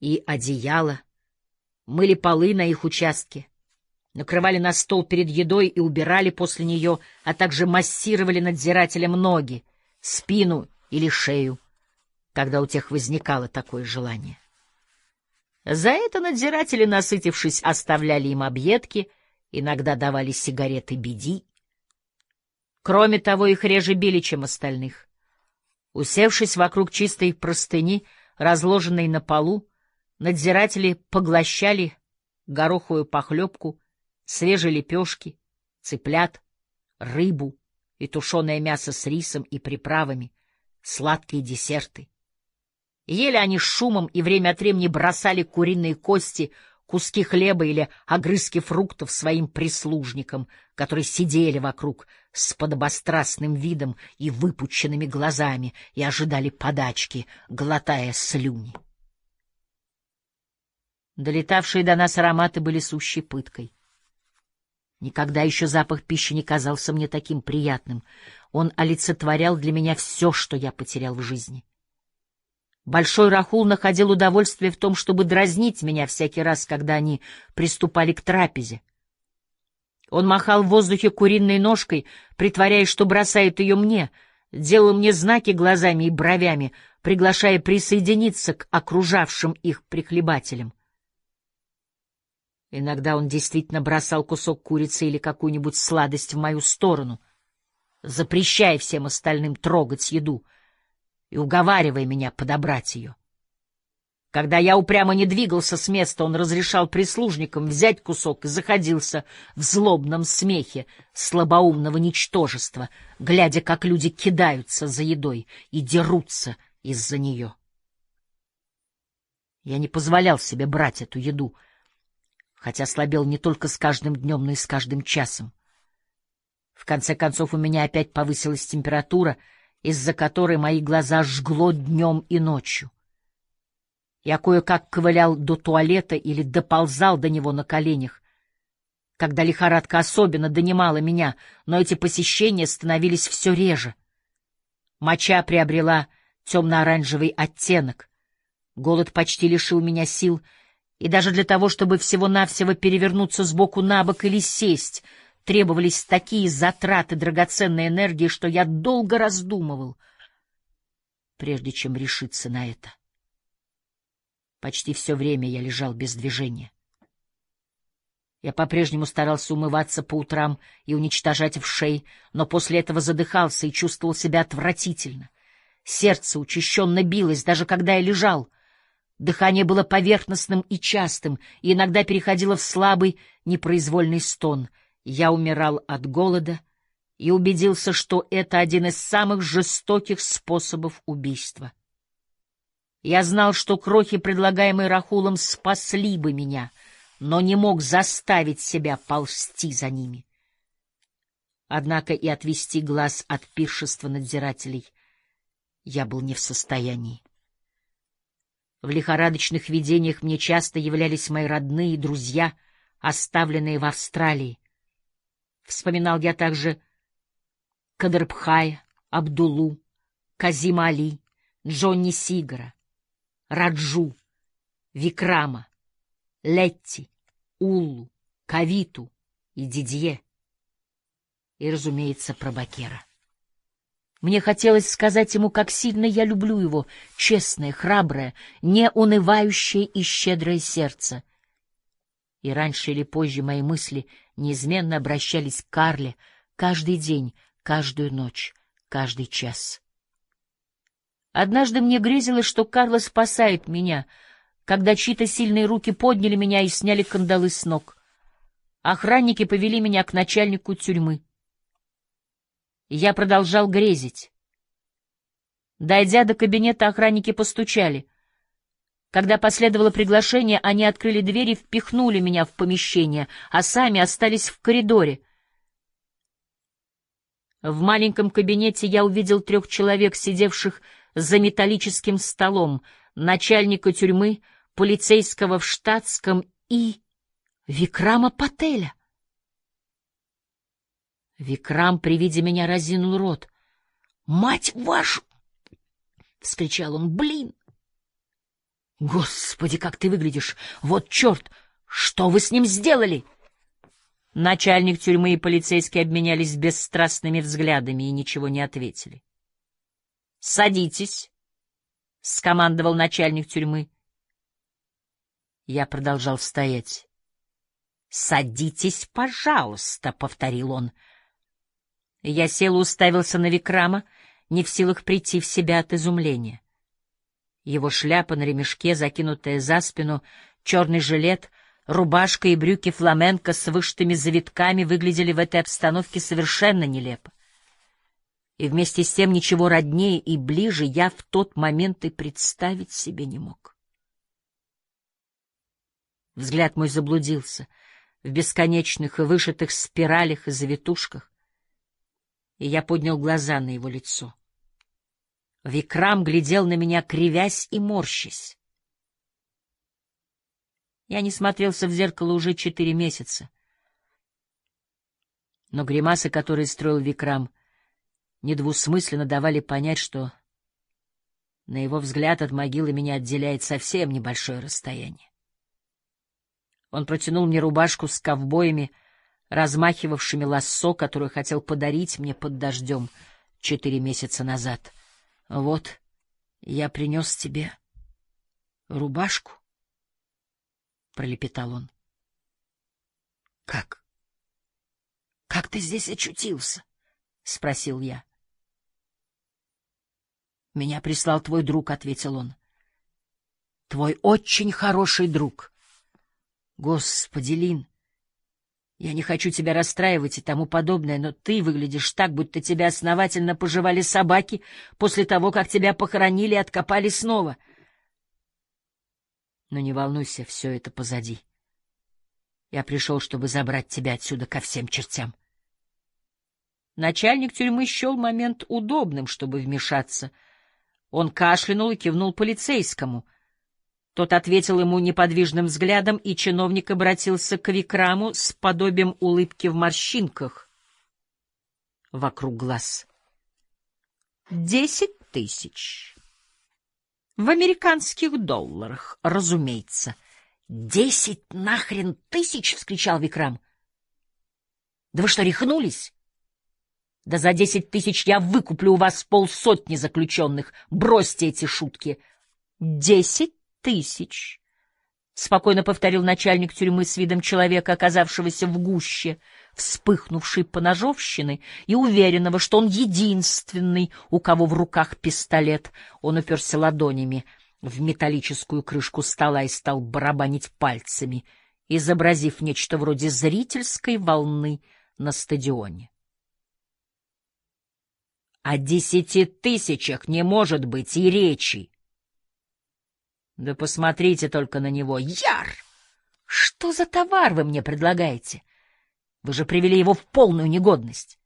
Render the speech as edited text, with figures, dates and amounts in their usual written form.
и одеяла, мыли полы на их участке, накрывали на стол перед едой и убирали после нее, а также массировали надзирателям ноги, спину или шею, когда у тех возникало такое желание. За это надзиратели, насытившись, оставляли им объедки, иногда давали сигареты биди. Кроме того, их реже били, чем остальных. Усевшись вокруг чистой простыни, разложенной на полу, надзиратели поглощали гороховую похлебку, свежие лепешки, цыплят, рыбу и тушеное мясо с рисом и приправами, сладкие десерты. Ели они с шумом и время от времени бросали куриные кости, куски хлеба или огрызки фруктов своим прислужникам, которые сидели вокруг с подобострастным видом и выпученными глазами и ожидали подачки, глотая слюни. Долетавшие до нас ароматы были сущей пыткой. Никогда еще запах пищи не казался мне таким приятным. Он олицетворял для меня все, что я потерял в жизни. Большой Рахул находил удовольствие в том, чтобы дразнить меня всякий раз, когда они приступали к трапезе. Он махал в воздухе куриной ножкой, притворяясь, что бросает ее мне, делал мне знаки глазами и бровями, приглашая присоединиться к окружавшим их прихлебателям. Иногда он действительно бросал кусок курицы или какую-нибудь сладость в мою сторону, запрещая всем остальным трогать еду и уговаривая меня подобрать ее. Когда я упрямо не двигался с места, он разрешал прислужникам взять кусок и заходился в злобном смехе слабоумного ничтожества, глядя, как люди кидаются за едой и дерутся из-за нее. Я не позволял себе брать эту еду, хотя слабел не только с каждым днем, но и с каждым часом. В конце концов, у меня опять повысилась температура, из-за которой мои глаза жгло днем и ночью. Я кое-как ковылял до туалета или доползал до него на коленях, когда лихорадка особенно донимала меня, но эти посещения становились все реже. Моча приобрела темно-оранжевый оттенок, голод почти лишил меня сил, и даже для того, чтобы всего-навсего перевернуться с боку на бок или сесть, требовались такие затраты драгоценной энергии, что я долго раздумывал, прежде чем решиться на это. Почти все время я лежал без движения. Я по-прежнему старался умываться по утрам и уничтожать вшей, но после этого задыхался и чувствовал себя отвратительно. Сердце учащенно билось, даже когда я лежал. Дыхание было поверхностным и частым, и иногда переходило в слабый, непроизвольный стон. Я умирал от голода и убедился, что это один из самых жестоких способов убийства. Я знал, что крохи, предлагаемые Рахулом, спасли бы меня, но не мог заставить себя ползти за ними. Однако и отвести глаз от пиршества надзирателей я был не в состоянии. В лихорадочных видениях мне часто являлись мои родные и друзья, оставленные в Австралии. Вспоминал я также Кадрбхая, Абдулу, Казима Али, Джонни Сигара, Раджу, Викрама, Летти, Уллу, Кавиту и Дидье. И, разумеется, про Бакера. Мне хотелось сказать ему, как сильно я люблю его, честное, храброе, неунывающее и щедрое сердце. И раньше или позже мои мысли неизменно обращались к Карле каждый день, каждую ночь, каждый час. Однажды мне грезилось, что Карла спасает меня, когда чьи-то сильные руки подняли меня и сняли кандалы с ног. Охранники повели меня к начальнику тюрьмы. Я продолжал грезить. Дойдя до кабинета, охранники постучали. Когда последовало приглашение, они открыли дверь и впихнули меня в помещение, а сами остались в коридоре. В маленьком кабинете я увидел 3 человек, сидевших за металлическим столом, начальника тюрьмы, полицейского в штатском и Викрама Пателя. Викрам при виде меня разинул рот. «Мать вашу!» — вскричал он. «Блин! Господи, как ты выглядишь! Вот черт! Что вы с ним сделали? Начальник тюрьмы и полицейский обменялись бесстрастными взглядами и ничего не ответили. «Садитесь», — скомандовал начальник тюрьмы. Я продолжал стоять. «Садитесь, пожалуйста», — повторил он. Я сел и уставился на Викрама, не в силах прийти в себя от изумления. Его шляпа на ремешке, закинутая за спину, черный жилет, рубашка и брюки фламенко с вышитыми завитками выглядели в этой обстановке совершенно нелепо. И вместе с тем ничего роднее и ближе я в тот момент и представить себе не мог. Взгляд мой заблудился в бесконечных и вышитых спиралях и завитушках, и я поднял глаза на его лицо. Викрам глядел на меня, кривясь и морщась. Я не смотрелся в зеркало уже 4 месяца. Но гримасы, которые строил Викрам, недвусмысленно давали понять, что, на его взгляд, от могилы меня отделяет совсем небольшое расстояние. Он протянул мне рубашку с ковбоями, размахивавшими лассо, которую хотел подарить мне под дождем 4 месяца назад. «Вот, я принес тебе рубашку», — пролепетал он. «Как? Как ты здесь очутился?» — спросил я. «Меня прислал твой друг», — ответил он. «Твой очень хороший друг. Господи, Лин, я не хочу тебя расстраивать и тому подобное, но ты выглядишь так, будто тебя основательно пожевали собаки после того, как тебя похоронили и откопали снова. Но не волнуйся, все это позади. Я пришел, чтобы забрать тебя отсюда ко всем чертям». Начальник тюрьмы счел момент удобным, чтобы вмешаться. Он кашлянул и кивнул полицейскому. Тот ответил ему неподвижным взглядом, и чиновник обратился к Викраму с подобием улыбки в морщинках вокруг глаз. 10 000. В американских долларах, разумеется. 10 нахрен тысяч! — вскричал Викрам. Да вы что, рехнулись? Да за 10 000 я выкуплю у вас 50 заключенных. Бросьте эти шутки. 10 000, — спокойно повторил начальник тюрьмы с видом человека, оказавшегося в гуще вспыхнувшей поножовщины и уверенного, что он единственный, у кого в руках пистолет. Он уперся ладонями в металлическую крышку стола и стал барабанить пальцами, изобразив нечто вроде зрительской волны на стадионе. О 10 000 не может быть и речи. Да посмотрите только на него. Яр! Что за товар вы мне предлагаете? Вы же привели его в полную негодность.